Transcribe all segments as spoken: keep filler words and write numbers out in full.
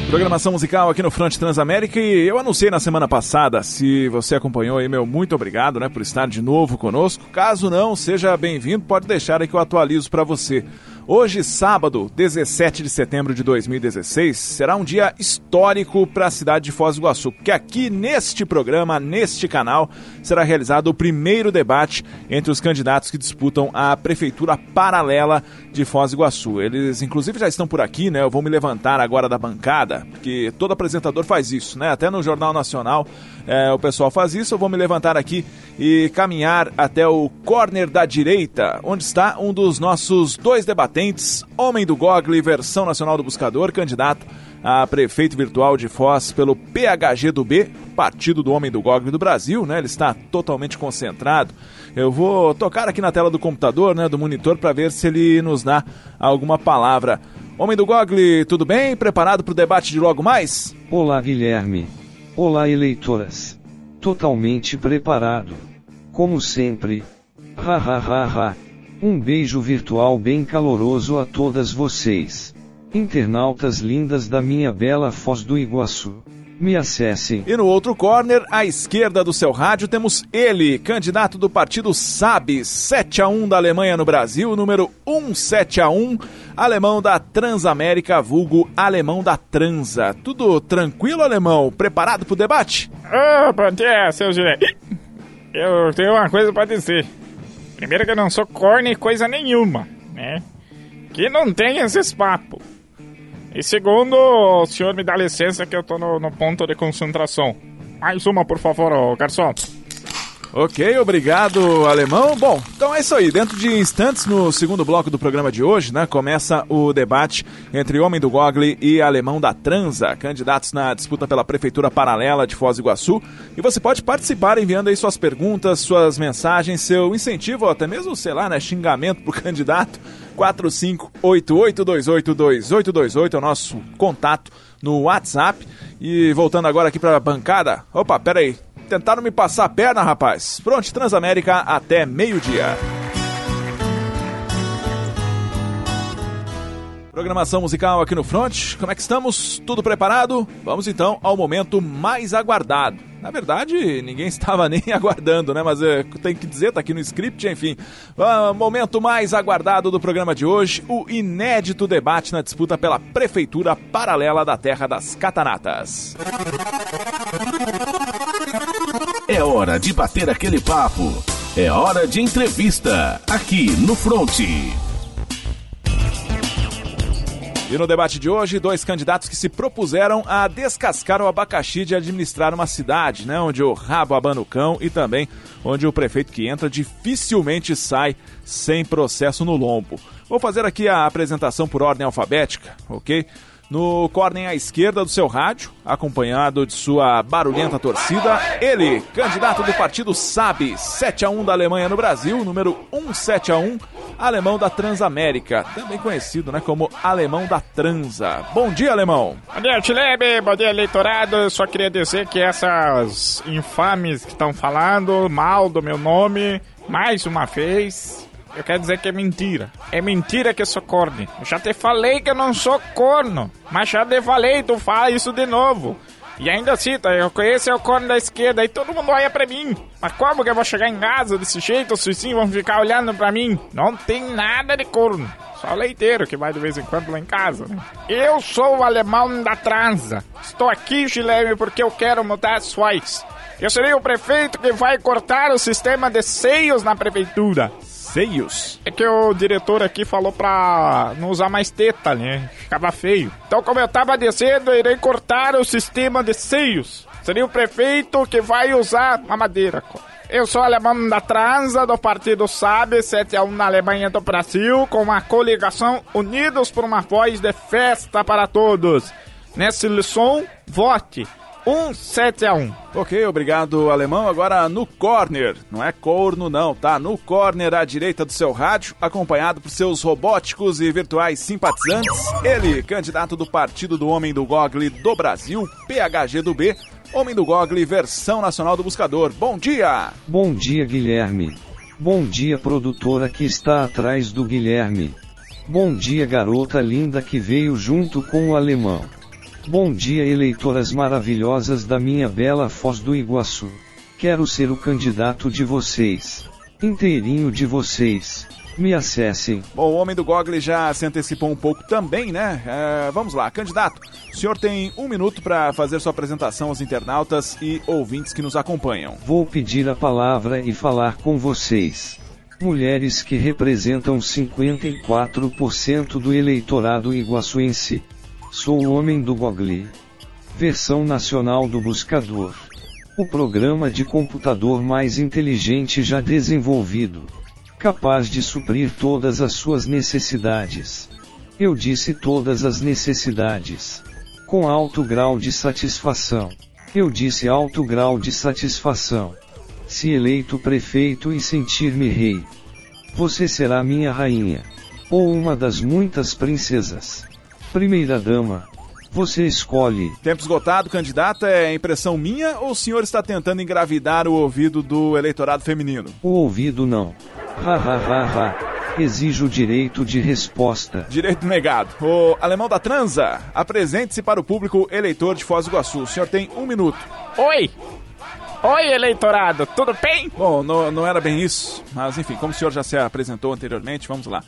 Programação musical aqui no Front Transamérica, e eu anunciei na semana passada. Se você acompanhou aí, meu muito obrigado, né, por estar de novo conosco. Caso não, seja bem-vindo, pode deixar aí que eu atualizo para você. Hoje, sábado, dezessete de setembro de dois mil e dezesseis, será um dia histórico para a cidade de Foz do Iguaçu, porque aqui neste programa, neste canal, será realizado o primeiro debate entre os candidatos que disputam a prefeitura paralela de Foz do Iguaçu. Eles, inclusive, já estão por aqui, né? Eu vou me levantar agora da bancada, porque todo apresentador faz isso, né? Até no Jornal Nacional é, o pessoal faz isso. Eu vou me levantar aqui e caminhar até o corner da direita, onde está um dos nossos dois debatentes, Homem do Google, versão nacional do Buscador, candidato a prefeito virtual de Foz pelo P H G do B, Partido do Homem do Google do Brasil, né? Ele está totalmente concentrado. Eu vou tocar aqui na tela do computador, né, do monitor, para ver se ele nos dá alguma palavra. Homem do Google, tudo bem? Preparado para o debate de logo mais? Olá, Guilherme. Olá, eleitoras. Totalmente preparado. Como sempre. Ha ha ha ha. Um beijo virtual bem caloroso a todas vocês. Internautas lindas da minha bela Foz do Iguaçu. Me acessem. E no outro corner, à esquerda do seu rádio, temos ele, candidato do partido S A B, sete a um da Alemanha no Brasil, número cento e setenta e um, alemão da Transamérica, vulgo alemão da Transa. Tudo tranquilo, alemão? Preparado pro debate? Ô, bom dia, seu Juliette. Eu tenho uma coisa pra dizer. Primeiro que eu não sou corno coisa nenhuma, né? Que não tem esses papos. E segundo, o senhor me dá licença que eu tô no, no ponto de concentração. Mais uma, por favor, ó, garçom. Ok, obrigado, alemão. Bom, então é isso aí. Dentro de instantes, no segundo bloco do programa de hoje, né, começa o debate entre Homem do Google e Alemão da Transa, candidatos na disputa pela Prefeitura Paralela de Foz do Iguaçu. E você pode participar enviando aí suas perguntas, suas mensagens, seu incentivo, ou até mesmo, sei lá, né, xingamento pro candidato. quatro cinco oito oito dois oito dois oito dois oito é o nosso contato no WhatsApp. E voltando agora aqui pra bancada. Opa, pera aí. Tentaram me passar a perna, rapaz. Pronto, Transamérica até meio-dia. Programação musical aqui no Front. Como é que estamos? Tudo preparado? Vamos então ao momento mais aguardado. Na verdade, ninguém estava nem aguardando, né? Mas é, tem que dizer, tá aqui no script, enfim. Ah, momento mais aguardado do programa de hoje, o inédito debate na disputa pela Prefeitura Paralela da Terra das Cataratas. É hora de bater aquele papo. É hora de entrevista. Aqui no Front. E no debate de hoje, dois candidatos que se propuseram a descascar o abacaxi de administrar uma cidade, né, onde o rabo abana o cão e também onde o prefeito que entra dificilmente sai sem processo no lombo. Vou fazer aqui a apresentação por ordem alfabética, ok? No corner à esquerda do seu rádio, acompanhado de sua barulhenta torcida, ele, candidato do partido S A B, sete a um da Alemanha no Brasil, número cento e setenta e um, alemão da Transamérica, também conhecido, né, como alemão da Transa. Bom dia, alemão. Bom dia, Tilebe, bom dia, eleitorado. Eu só queria dizer que essas infames que estão falando mal do meu nome, mais uma vez... Eu quero dizer que é mentira. É mentira que eu sou corno. Eu já te falei que eu não sou corno. Mas já te falei, tu fala isso de novo. E ainda assim, tá, eu conheço o corno da esquerda e todo mundo olha pra mim. Mas como que eu vou chegar em casa desse jeito? Os vizinhos vão ficar olhando pra mim? Não tem nada de corno. Só o leiteiro que vai de vez em quando lá em casa, né? Eu sou o alemão da Transa. Estou aqui, Guilherme, porque eu quero mudar as Foz. Eu serei o prefeito que vai cortar o sistema de seios na prefeitura. Seios? É que o diretor aqui falou pra não usar mais teta, né? Ficava feio. Então, como eu tava dizendo, eu irei cortar o sistema de seios. Seria o prefeito que vai usar a madeira. Eu sou alemão da Transa, do partido S A B, sete a um na Alemanha do Brasil, com uma coligação Unidos por uma Voz de Festa para Todos. Nessa eleição, vote cento e setenta e um. Ok, obrigado, alemão. Agora no corner, não é corno não, tá? No corner à direita do seu rádio, acompanhado por seus robóticos e virtuais simpatizantes, ele, candidato do Partido do Homem do Google do Brasil, P H G do B, Homem do Google, versão nacional do Buscador. Bom dia! Bom dia, Guilherme. Bom dia, produtora que está atrás do Guilherme. Bom dia, garota linda que veio junto com o alemão. Bom dia, eleitoras maravilhosas da minha bela Foz do Iguaçu. Quero ser o candidato de vocês. Inteirinho de vocês. Me acessem. Bom, o homem do Google já se antecipou um pouco também, né? É, vamos lá, candidato. O senhor tem um minuto para fazer sua apresentação aos internautas e ouvintes que nos acompanham. Vou pedir a palavra e falar com vocês. Mulheres que representam cinquenta e quatro por cento do eleitorado iguaçuense. Sou o homem do Google. Versão nacional do buscador. O programa de computador mais inteligente já desenvolvido. Capaz de suprir todas as suas necessidades. Eu disse todas as necessidades. Com alto grau de satisfação. Eu disse alto grau de satisfação. Se eleito prefeito e sentir-me rei. Você será minha rainha. Ou uma das muitas princesas. Primeira dama. Você escolhe. Tempo esgotado, candidato. É impressão minha ou o senhor está tentando engravidar o ouvido do eleitorado feminino? O ouvido não. Ha ha ha ha. Exijo o direito de resposta. Direito negado. O Alemão da Transa, apresente-se para o público eleitor de Foz do Iguaçu. O senhor tem um minuto. Oi! Oi, eleitorado, tudo bem? Bom, não, não era bem isso, mas enfim, como o senhor já se apresentou anteriormente, vamos lá.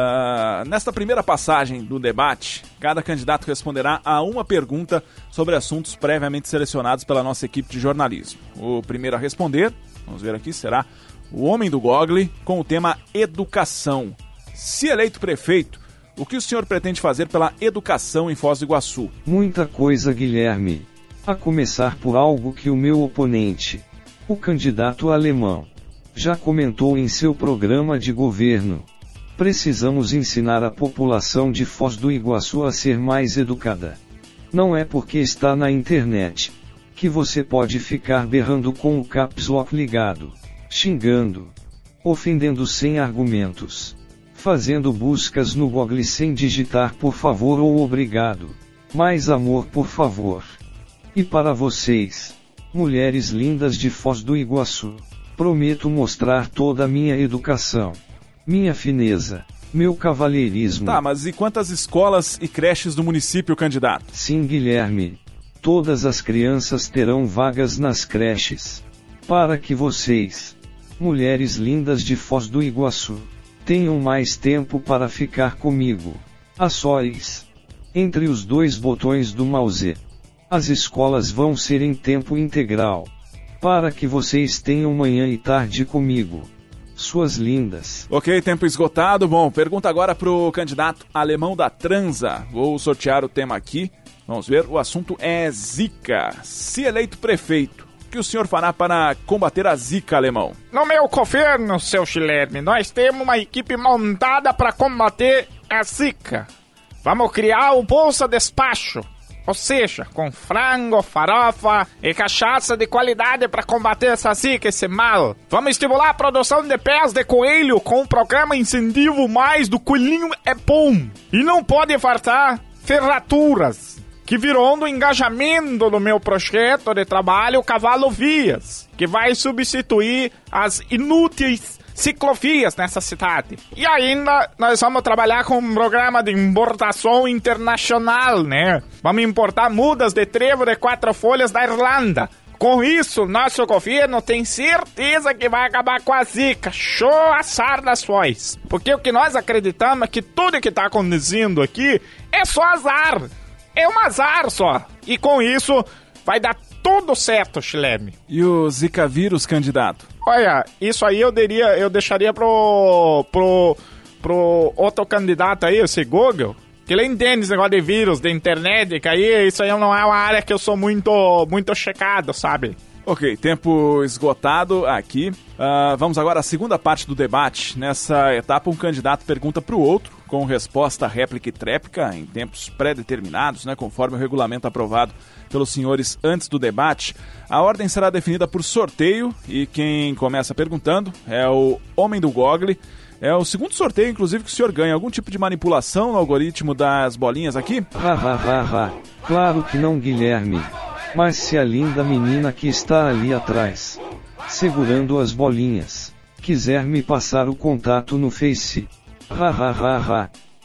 Uh, nesta primeira passagem do debate, cada candidato responderá a uma pergunta sobre assuntos previamente selecionados pela nossa equipe de jornalismo. O primeiro a responder, vamos ver aqui, será o homem do Google, com o tema educação. Se eleito prefeito, o que o senhor pretende fazer pela educação em Foz do Iguaçu? Muita coisa, Guilherme. A começar por algo que o meu oponente, o candidato alemão, já comentou em seu programa de governo. Precisamos ensinar a população de Foz do Iguaçu a ser mais educada. Não é porque está na internet que você pode ficar berrando com o caps lock ligado, xingando, ofendendo sem argumentos, fazendo buscas no Google sem digitar por favor ou obrigado. Mais amor, por favor. E para vocês, mulheres lindas de Foz do Iguaçu, prometo mostrar toda a minha educação, minha fineza, meu cavalheirismo. Tá, mas e quantas escolas e creches do município, candidato? Sim, Guilherme. Todas as crianças terão vagas nas creches. Para que vocês, mulheres lindas de Foz do Iguaçu, tenham mais tempo para ficar comigo. A sós. Entre os dois botões do mouse. As escolas vão ser em tempo integral. Para que vocês tenham manhã e tarde comigo. Suas lindas. Ok, tempo esgotado. Bom, pergunta agora pro candidato Alemão da Transa. Vou sortear o tema aqui. Vamos ver, o assunto é Zika. Se eleito prefeito, o que o senhor fará para combater a Zika, Alemão? No meu governo, seu Guilherme, nós temos uma equipe montada para combater a Zika. Vamos criar o Bolsa Despacho. Ou seja, com frango, farofa e cachaça de qualidade para combater essa zika, esse mal. Vamos estimular a produção de pés de coelho com o programa Incentivo Mais do Coelhinho é Bom. E não pode faltar ferraturas, que virou do engajamento do meu projeto de trabalho Cavalo Vias, que vai substituir as inúteis ciclovias nessa cidade. E ainda nós vamos trabalhar com um programa de importação internacional, né? Vamos importar mudas de trevo de quatro folhas da Irlanda. Com isso, nosso governo tem certeza que vai acabar com a zika. Show assar das Foz. Porque o que nós acreditamos é que tudo que está acontecendo aqui é só azar. É um azar só. E com isso, vai dar tudo certo, Guilherme. E o Zika vírus, candidato? Olha, isso aí eu, diria, eu deixaria pro, pro, pro outro candidato aí, esse Google, que ele entende esse negócio de vírus, de internet, que aí isso aí não é uma área que eu sou muito, muito checado, sabe? Ok, tempo esgotado aqui. Uh, vamos agora à segunda parte do debate. Nessa etapa, um candidato pergunta para o outro, com resposta réplica e tréplica, em tempos pré-determinados, né, conforme o regulamento aprovado pelos senhores antes do debate. A ordem será definida por sorteio e quem começa perguntando é o homem do Google. É o segundo sorteio, inclusive, que o senhor ganha. Algum tipo de manipulação no algoritmo das bolinhas aqui? Ha, ha, ha, ha. Claro que não, Guilherme. Mas se a linda menina que está ali atrás, segurando as bolinhas, quiser me passar o contato no Face, ha ha ha ha,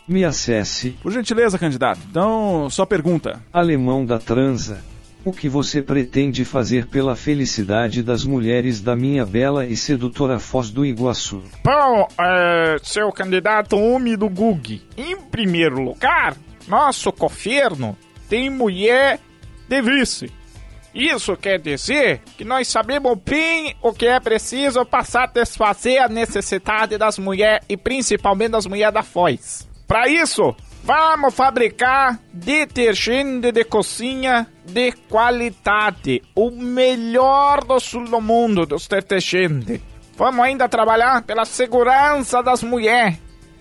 Me acesse. Por gentileza, candidato. Então, só pergunta. Alemão da transa. O que você pretende fazer pela felicidade das mulheres da minha bela e sedutora Foz do Iguaçu? Bom, é, seu candidato homem do Gug, em primeiro lugar, nosso governo tem mulher de vice. Isso quer dizer que nós sabemos bem o que é preciso para satisfazer a necessidade das mulheres e principalmente das mulheres da Foz. Para isso, vamos fabricar detergente de cozinha de qualidade, o melhor do sul do mundo dos detergentes. Vamos ainda trabalhar pela segurança das mulheres.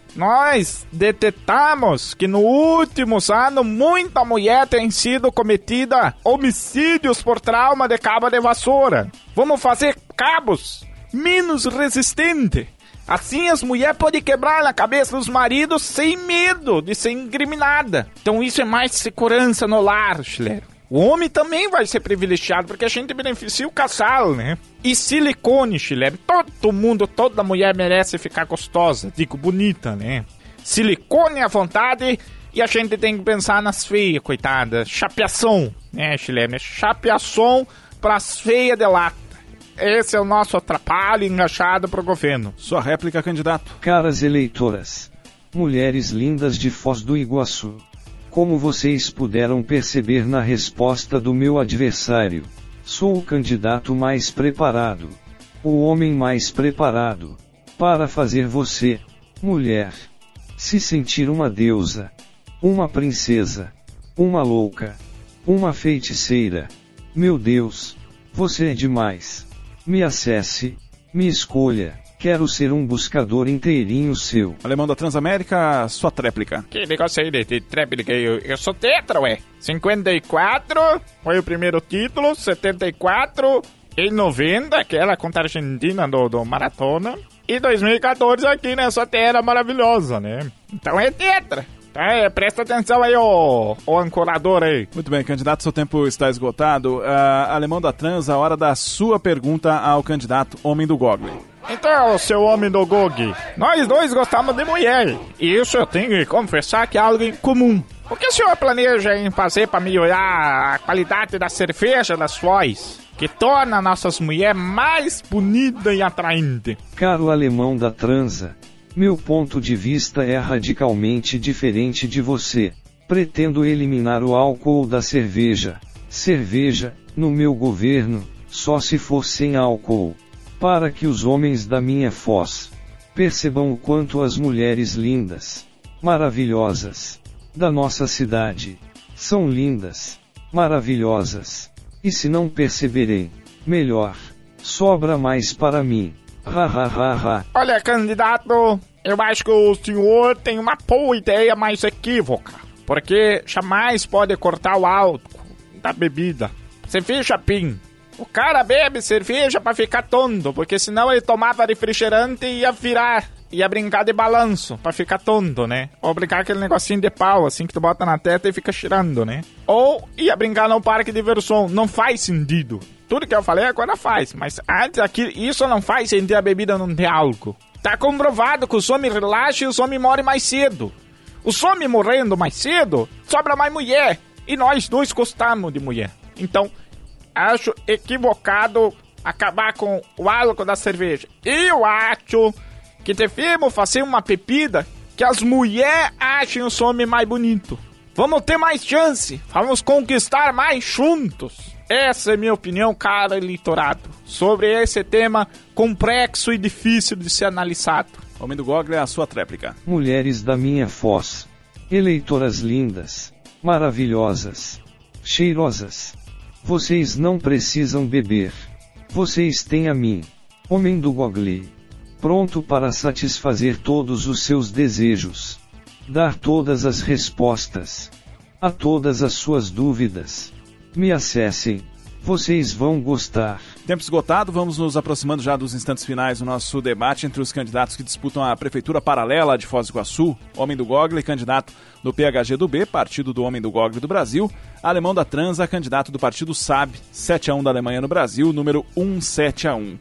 Nós detectamos que nos últimos anos muita mulher tem sido cometida homicídios por trauma de cabo de vassoura. Vamos fazer cabos menos resistentes. Assim as mulheres podem quebrar na cabeça dos maridos sem medo de ser incriminada. Então isso é mais segurança no lar, Schler. O homem também vai ser privilegiado, porque a gente beneficia o casal, né? E silicone, Schler. Todo mundo, toda mulher merece ficar gostosa, digo, bonita, né? Silicone à vontade, e a gente tem que pensar nas feias, coitada. Chapeação, né, Schler? Chapeação pras feias de lata. Esse é o nosso atrapalho engaixado pro governo. Sua réplica, candidato. Caras eleitoras, mulheres lindas de Foz do Iguaçu, como vocês puderam perceber na resposta do meu adversário, sou o candidato mais preparado, o homem mais preparado, para fazer você, mulher, se sentir uma deusa, uma princesa, uma louca, uma feiticeira. Meu Deus, você é demais. Me acesse, me escolha, quero ser um buscador inteirinho seu. Alemão da Transamérica, sua tréplica. Que negócio aí de, de tréplica? Eu, eu sou tetra, ué. cinquenta e quatro foi o primeiro título, setenta e quatro em noventa, aquela contra a Argentina do, do Maratona, e dois mil e quatorze aqui nessa terra maravilhosa, né? Então é tetra. É, presta atenção aí, ô, ô ancorador aí. Muito bem, candidato, seu tempo está esgotado. Uh, Alemão da Trans, a hora da sua pergunta ao candidato homem do Google. Então, seu homem do Gog, nós dois gostamos de mulher. E isso eu tenho que confessar que é algo em comum. O que o senhor planeja em fazer para melhorar a qualidade da cerveja das Foz, que torna nossas mulheres mais bonitas e atraentes? Caro alemão da transa, meu ponto de vista é radicalmente diferente de você. Pretendo eliminar o álcool da cerveja. Cerveja, no meu governo, só se for sem álcool. Para que os homens da minha Foz percebam o quanto as mulheres lindas, maravilhosas, da nossa cidade, são lindas, maravilhosas. E se não perceberem, melhor, sobra mais para mim. Ha ha ha ha. Olha, candidato, eu acho que o senhor tem uma boa ideia mais equívoca, porque jamais pode cortar o álcool da bebida. Cerveja Pim. O cara bebe cerveja pra ficar tonto, porque senão ele tomava refrigerante e ia virar, ia brincar de balanço, pra ficar tonto, né? Ou brincar aquele negocinho de pau, assim, que tu bota na testa e fica cheirando, né? Ou ia brincar no parque de diversão. Não faz sentido. Tudo que eu falei agora faz, mas antes aqui, isso não faz sentido, a bebida não ter álcool. Tá comprovado que os homens relaxam e os homens morrem mais cedo. Os homens morrendo mais cedo, sobra mais mulher. E nós dois gostamos de mulher. Então, acho equivocado acabar com o álcool da cerveja. Eu acho que devemos fazer uma bebida que as mulheres achem o homem mais bonito. Vamos ter mais chance. Vamos conquistar mais juntos. Essa é minha opinião, cara eleitorado, sobre esse tema complexo e difícil de ser analisado. Homem do Google, é a sua tréplica. Mulheres da minha Foz, eleitoras lindas, maravilhosas, cheirosas. Vocês não precisam beber. Vocês têm a mim, homem do Google, pronto para satisfazer todos os seus desejos, dar todas as respostas a todas as suas dúvidas. Me acessem, vocês vão gostar. Tempo esgotado, vamos nos aproximando já dos instantes finais do nosso debate entre os candidatos que disputam a Prefeitura Paralela de Foz do Iguaçu, Homem do Google, candidato do P H G do B, Partido do Homem do Google do Brasil, Alemão da Transa, candidato do Partido S A B, sete a um da Alemanha no Brasil, número cento e setenta e um.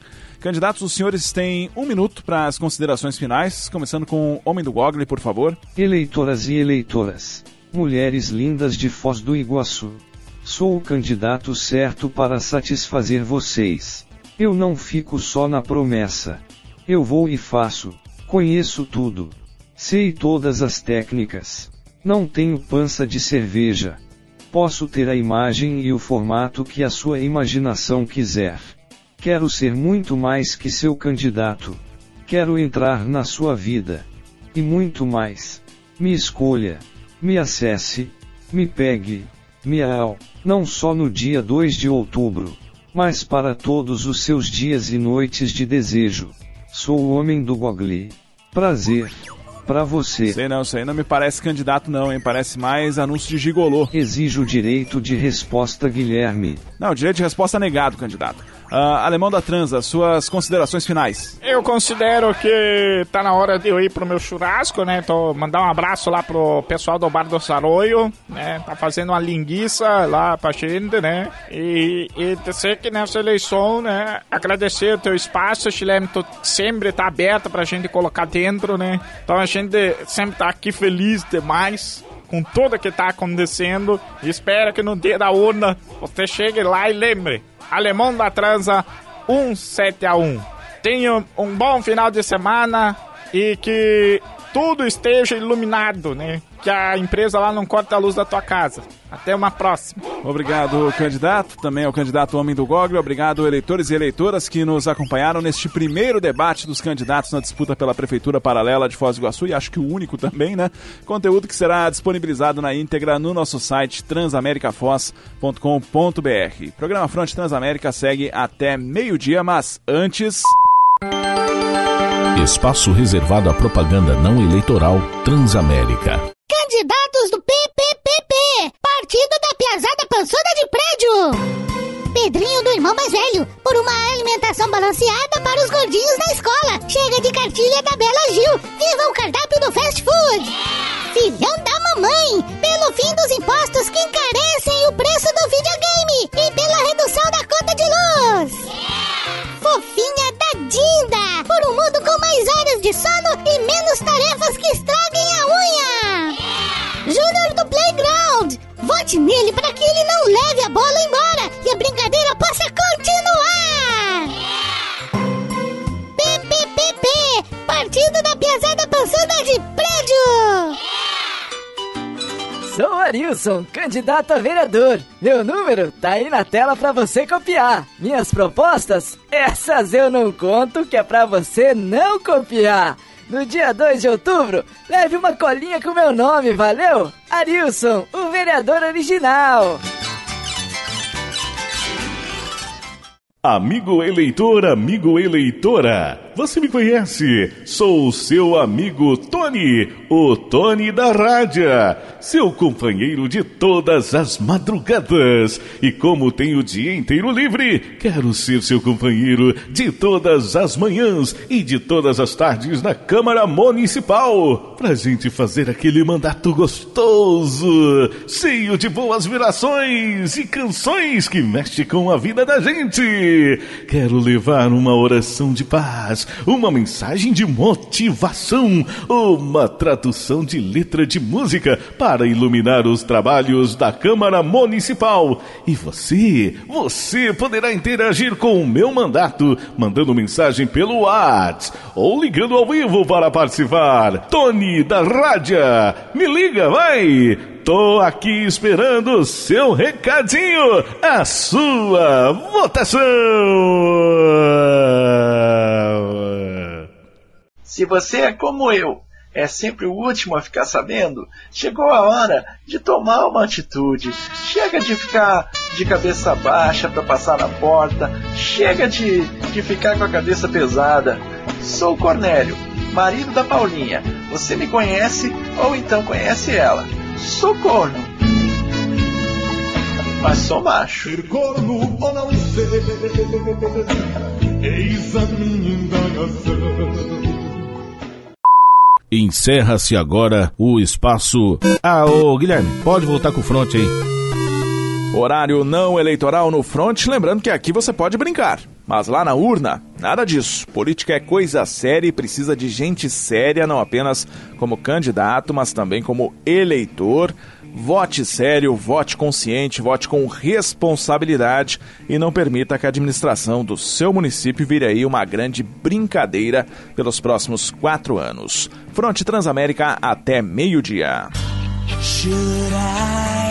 Candidatos, os senhores têm um minuto para as considerações finais, começando com o Homem do Google, por favor. Eleitoras e eleitoras, mulheres lindas de Foz do Iguaçu, sou o candidato certo para satisfazer vocês. Eu não fico só na promessa. Eu vou e faço. Conheço tudo. Sei todas as técnicas. Não tenho pança de cerveja. Posso ter a imagem e o formato que a sua imaginação quiser. Quero ser muito mais que seu candidato. Quero entrar na sua vida. E muito mais. Me escolha. Me acesse. Me pegue. Me ao. Não só no dia dois de outubro. Mas para todos os seus dias e noites de desejo. Sou o Homem do Google. Prazer. Pra você. Sei não, isso aí não me parece candidato não, hein? Parece mais anúncio de gigolô. Exijo o direito de resposta, Guilherme. Não, direito de resposta negado, candidato. Uh, Alemão da Transa, suas considerações finais. Eu considero que tá na hora de eu ir pro meu churrasco, né? Tô mandar um abraço lá pro pessoal do Bar do Saroio, né? Tá fazendo uma linguiça lá pra gente, né? E, e dizer que nessa eleição, né? Agradecer o teu espaço, Chileme, tu sempre tá aberto pra gente colocar dentro, né? Então a gente sempre tá aqui feliz demais com tudo que tá acontecendo. E espero que no dia da urna você chegue lá e lembre. Alemão da Transa um sete a um. Tenha um bom final de semana e que tudo esteja iluminado, né? Que a empresa lá não corte a luz da tua casa. Até uma próxima. Obrigado, candidato. Também ao candidato Homem do Google. Obrigado, eleitores e eleitoras que nos acompanharam neste primeiro debate dos candidatos na disputa pela Prefeitura Paralela de Foz do Iguaçu. E acho que o único também, né? Conteúdo que será disponibilizado na íntegra no nosso site transamericafoz ponto com ponto b r. Programa Fronte Transamérica segue até meio-dia, mas antes... Espaço reservado à propaganda não eleitoral Transamérica. Candidatos do P P P P, Partido da Piazada Pançuda de Prédio. Pedrinho do irmão mais velho, por uma alimentação balanceada para os gordinhos da escola. Chega de cartilha da Bela Gil, viva o cardápio do fast food. Filhão da mamãe, pelo fim dos impostos que encarecem o preço do videogame e pela redução da conta de luz. Fofinha da Dinda, por um mundo com mais horas de sono e menos tarefas que estraguem a unha. Júnior do Playground, vote nele para que ele não leve a bola embora e a brincadeira possa continuar. P P P P, Partido da Piazada Pançuda de Prédio. Sou Arilson, candidato a vereador. Meu número tá aí na tela pra você copiar. Minhas propostas? Essas eu não conto, que é pra você não copiar. No dia dois de outubro, leve uma colinha com meu nome, valeu? Arilson, o vereador original. Amigo eleitor, amigo eleitora, você me conhece? Sou o seu amigo Tony, o Tony da Rádio, seu companheiro de todas as madrugadas. E como tenho o dia inteiro livre, quero ser seu companheiro de todas as manhãs e de todas as tardes na Câmara Municipal, pra gente fazer aquele mandato gostoso, cheio de boas virações e canções que mexem com a vida da gente. Quero levar uma oração de paz, uma mensagem de motivação, uma tradução de letra de música para iluminar os trabalhos da Câmara Municipal. E você, você poderá interagir com o meu mandato, mandando mensagem pelo WhatsApp ou ligando ao vivo para participar. Tony da Rádio, me liga, vai! Tô aqui esperando o seu recadinho, a sua votação! Se você é como eu, é sempre o último a ficar sabendo, chegou a hora de tomar uma atitude. Chega de ficar de cabeça baixa para passar na porta, chega de, de ficar com a cabeça pesada. Sou o Cornélio, marido da Paulinha. Você me conhece ou então conhece ela. Sou corno, mas sou macho. Ser corno ou não ser, eis a minha indagação. Encerra-se agora o espaço... Ah, ô Guilherme, pode voltar com o front aí. Horário não eleitoral no front, lembrando que aqui você pode brincar, mas lá na urna, Nada disso. Política é coisa séria e precisa de gente séria, não apenas como candidato, mas também como eleitor. Vote sério, vote consciente, vote com responsabilidade e não permita que a administração do seu município vire aí uma grande brincadeira pelos próximos quatro anos. Fronte Transamérica até meio-dia. Should I